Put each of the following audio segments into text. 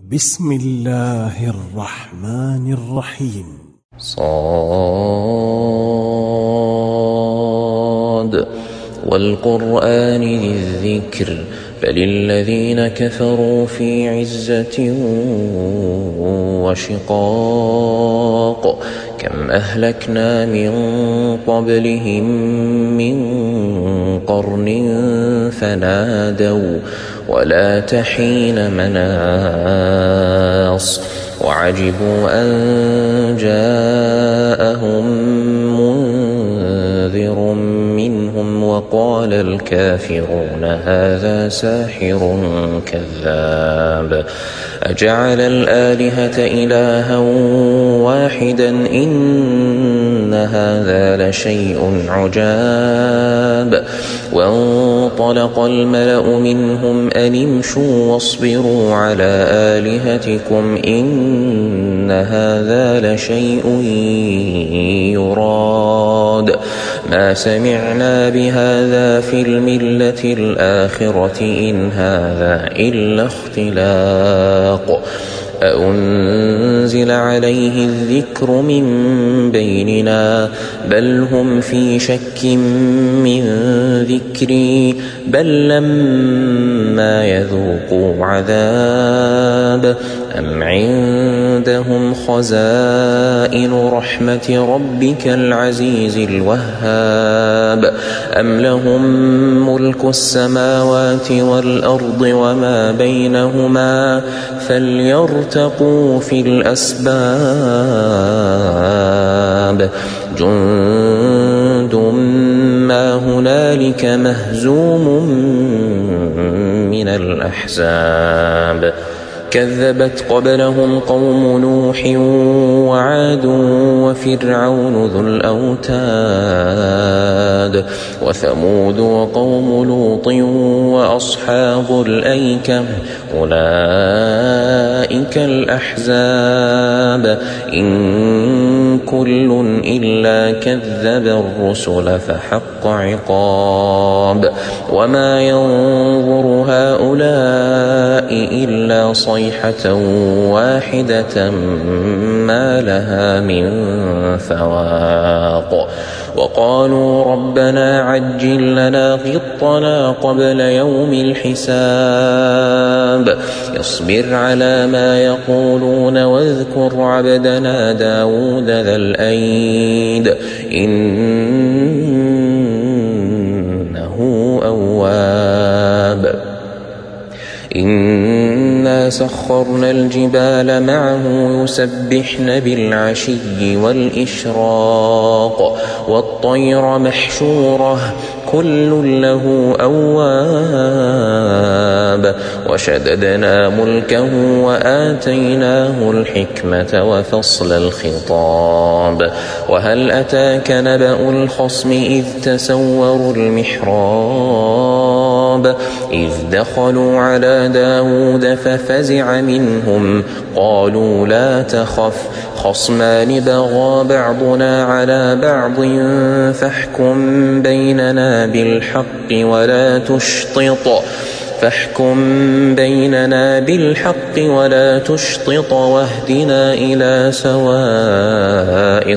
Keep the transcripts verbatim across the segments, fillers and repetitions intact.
بسم الله الرحمن الرحيم. صاد والقرآن ذي الذكر بل الذين كفروا في عزة وشقاق كم أهلكنا من قبلهم من قرن فنادوا ولا تحين مناص وعجبوا أن جاءهم منذر منهم وقال الكافرون هذا ساحر كذاب أجعل الآلهة إلها واحدا إن هذا لشيء عجاب وانطلق الملأ منهم أن امشوا واصبروا على آلهتكم إن هذا لشيء يراد ما سمعنا بهذا في الملة الآخرة إن هذا إلا اختلاق أأنزل عليه الذكر من بيننا بل هم في شك من ذكري بل لما يذوقوا عذاب أم عندهم خزائن رحمة ربك العزيز الوهاب أم لهم ملك السماوات والأرض وما بينهما فليرتقوا في الأسباب جند ما هنالك مهزوم من الأحزاب كذبت قبلهم قوم نوح وعاد وفرعون ذو الأوتاد وثمود وقوم لوط وأصحاب الأيكة أولئك الأحزاب إن كل إلا كذب الرسل فحق عقاب وما ينظر هؤلاء إلا صيحة واحدة ما لها من فواق وقالوا ربنا عجل لنا قطنا قبل يوم الحساب اصبر على ما يقولون واذكر عبدنا داود ذا الأيد إنه أواب إنا سخرنا الجبال معه يسبحن بالعشي والإشراق والطير محشورة كل له أواب وشددنا ملكه وآتيناه الحكمة وفصل الخطاب وهل أتاك نبأ الخصم إذ تسوروا المحراب إذ دخلوا على داود ففزع منهم قالوا لا تخف خصمان بغى بعضنا على بعض فاحكم بيننا بالحق ولا تشطط فاحكم بيننا بالحق ولا تشطط واهدنا إلى سواء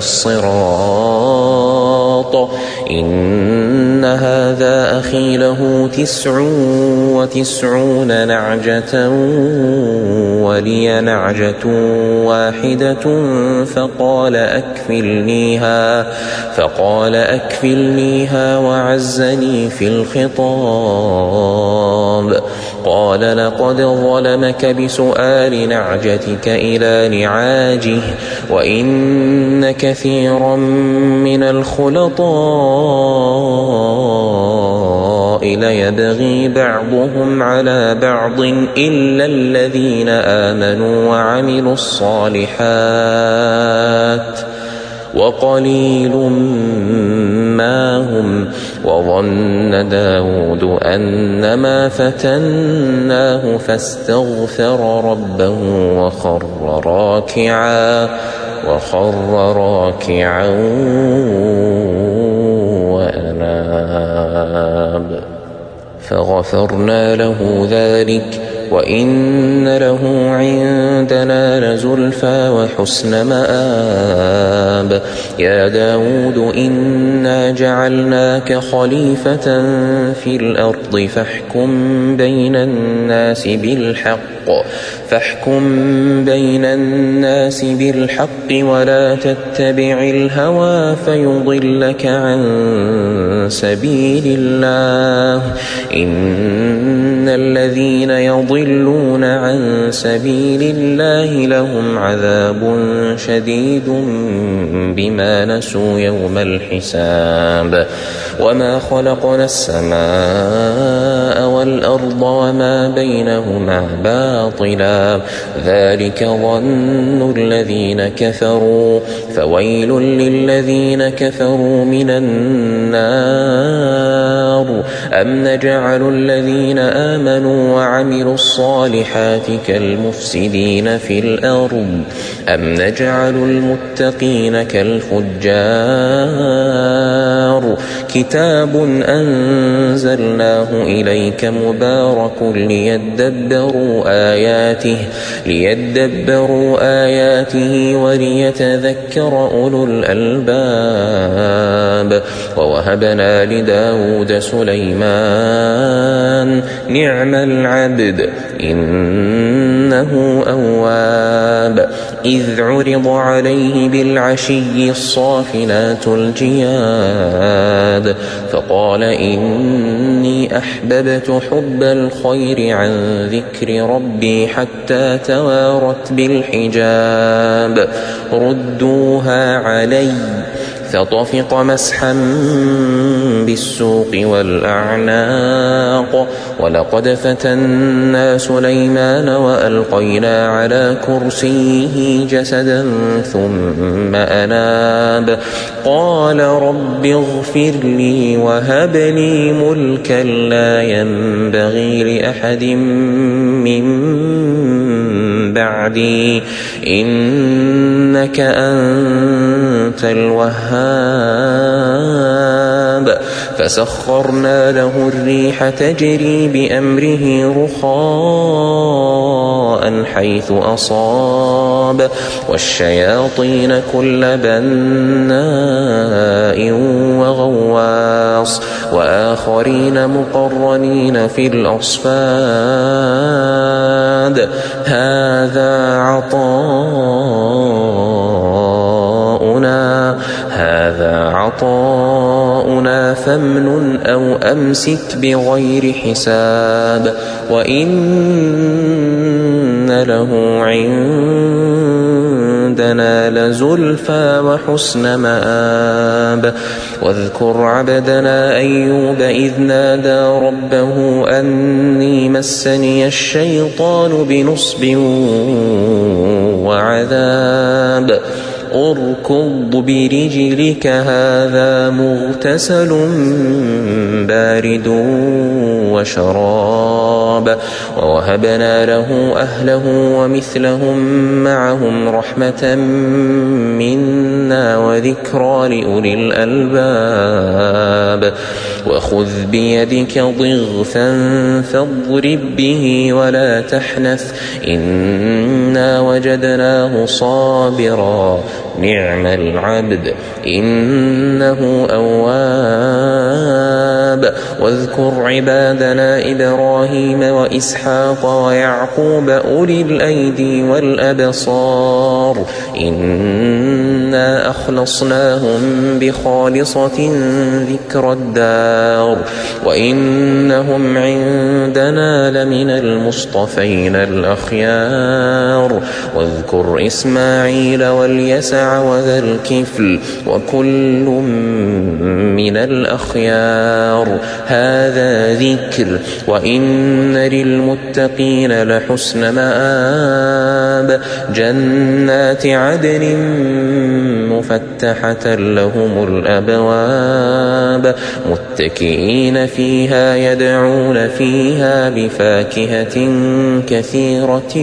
الصراط إن هذا أخي له تسع وتسعون نعجة ولي نعجة واحدة فقال أكفلنيها فقال أكفلنيها وعزني في الخطاب قال لقد ظلمك بسؤال نعجتك إلى نعاجه وإن كثيرا من الخلطاء ليبغي بعضهم على بعض إلا الذين آمنوا وعملوا الصالحات وقليل ما هم وظن داود أنما فتناه فاستغفر ربه وخر راكعا وخر راكعا وأناب فغفرنا له ذلك وإن له عندنا لزلفى وحسن مآب يا داود إنا جعلناك خليفة في الأرض فاحكم بين الناس بالحق فاحكم بين الناس بالحق ولا تتبع الهوى فيضلك عن سبيل الله إن الذين يضلون عن سبيل الله لهم عذاب شديد بما نسوا يوم الحساب وما خلقنا السماء والأرض وما بينهما باطلا ذلك ظن الذين كفروا فويل للذين كفروا من النار أم نجعل الذين آمنوا وعملوا الصالحات كالمفسدين في الأرض أم نجعل المتقين كالفجار كتاب أنزلناه إليك مبارك ليدبروا آياته ليدبروا آياته وليتذكر أولو الألباب ووهبنا لداود سليمان نعم العبد إنه أواب إذ عرض عليه بالعشي الصافنات الجياد فقال إني أحببت حب الخير عن ذكر ربي حتى توارت بالحجاب ردوها علي فطفق مسحا بالسوق والأعناق ولقد فتنا سليمان وألقينا على كرسيه جسدا ثم أناب قال رب اغفر لي وهب لي ملكا لا ينبغي لأحد من بعدي إنك أنت الوهاب فسخرنا له الريح تجري بأمره رخاء حيث أصاب والشياطين كل بناء وغواص وآخرين مقرنين في الأصفاد هذا عطاؤنا هذا عطاؤنا فامنن أو أمسك بغير حساب وإن له عندنا لزلفى وحسن مآب واذكر عبدنا أيوب إذ نادى ربه أني مسني الشيطان بنصب وعذاب اركض برجلك هذا مغتسل بارد وشراب ووهبنا له أهله ومثلهم معهم رحمة منا وذكرى لأولي الألباب وخذ بيدك ضغثا فاضرب به ولا تحنث إنا وجدناه صابرا نعم العبد إنه أواب واذكر عبادنا إبراهيم وإسحاق ويعقوب أولي الأيدي والأبصار إنا أخلصناهم بخالصة ذكر الدار وإنهم عندنا لمن المصطفين الأخيار واذكر إسماعيل واليسع وذا الكفل وكل من الأخيار هذا ذكر وإن للمتقين لحسن مآب جنات عدن مفتحة لهم الأبواب متكئين فيها يدعون فيها بفاكهة كثيرة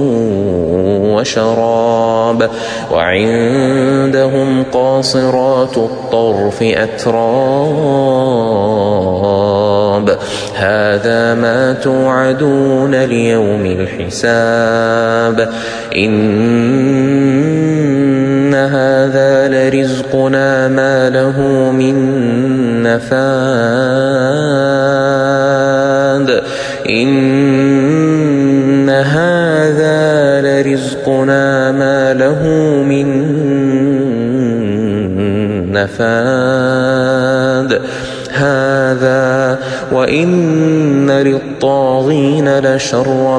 وشراب وعندهم قاصرات الطرف أتراب الخطاب هذا ما توعدون ليوم الحساب إن هذا لرزقنا ما له من نفاد إن هذا لرزقنا ما له من نفاد هذا وإن للطاغين لشر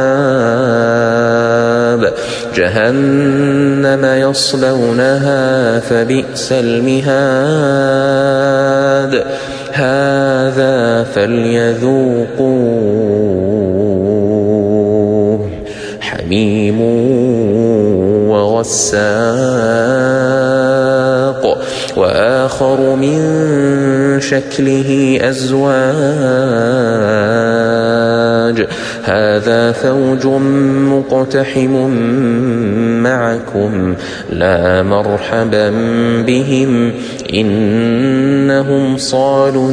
مآب جهنم يصلونها فبئس المهاد هذا فليذوقوه حميم وغساق وآخر من شكله أزواج هذا فوج مقتحم معكم لا مرحبا بهم إنهم صالوا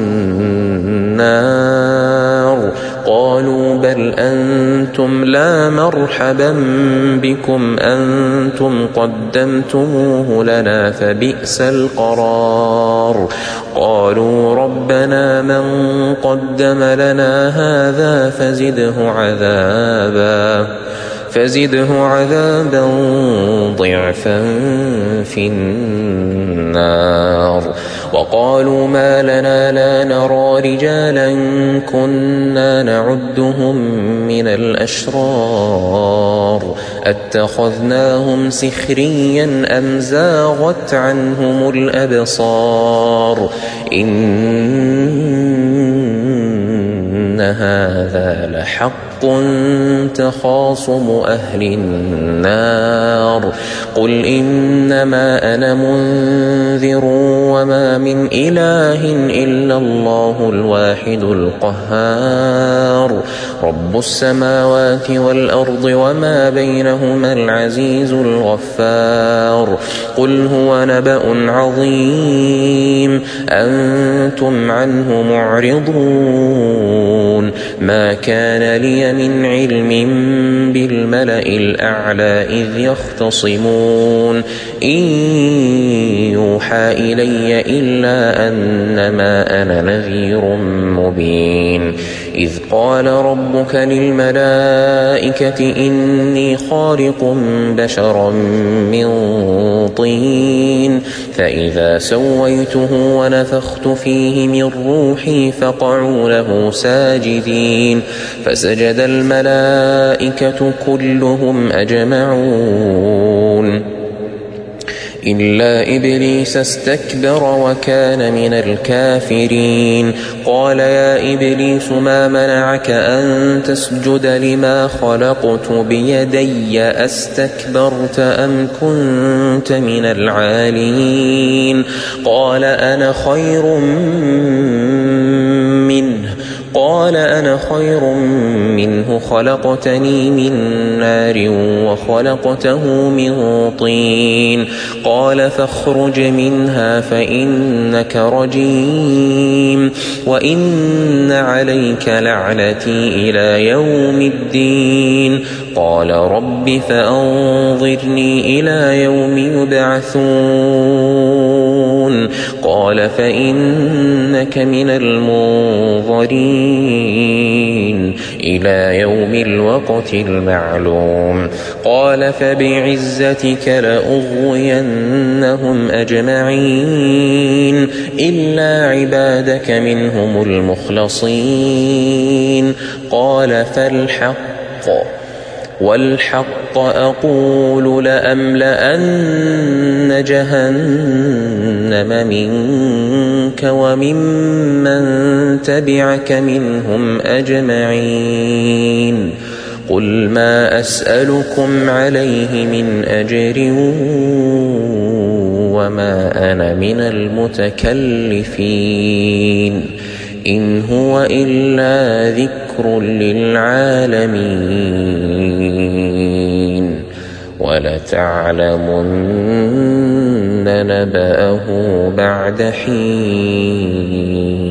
النار قالوا بل أنتم لا مرحبا بكم أنتم قدمتموه لنا فبئس القرار قالوا ربنا من قدم لنا هذا فزده عذابا فزده عذابا ضعفا في النار وقالوا ما لنا لا نرى رجالا كنا نعدهم من الأشرار أتخذناهم سخريا أم زاغت عنهم الأبصار إن هذا لحق تخاصم أهل النار قل إنما أنا منذر وما من إله إلا الله الواحد القهار رب السماوات والأرض وما بينهما العزيز الغفار قل هو نبأ عظيم أنتم عنه معرضون ما كان لي من علم بالملأ الأعلى إذ يختصمون إن يوحى إلي إلا أنما أنا نذير مبين إذ قال ربك للملائكة إني خالق بشرا من طين فإذا سويته ونفخت فيه من روحي فقعوا له ساجدين فسجد الملائكة كلهم أجمعون إلا إبليس استكبر وكان من الكافرين قال يا إبليس ما منعك أن تسجد لما خلقت بيدي أستكبرت أم كنت من العالين قال أنا خير منه قال أنا خير منه خلقتني من نار وخلقته من طين قال فاخرج منها فإنك رجيم وإن عليك لعنتي إلى يوم الدين قال رب فأنظرني إلى يوم يبعثون قال فإنك من المنظرين إلى يوم الوقت المعلوم قال فبعزتك لأغوينهم أجمعين إلا عبادك منهم المخلصين قال فالحق والحق أقول لأملأن جهنم منك وممن تبعك منهم أجمعين قل ما أسألكم عليه من أجر وما أنا من المتكلفين إن هو إلا ذكر للعالمين ولتعلمن نبأه بعد حين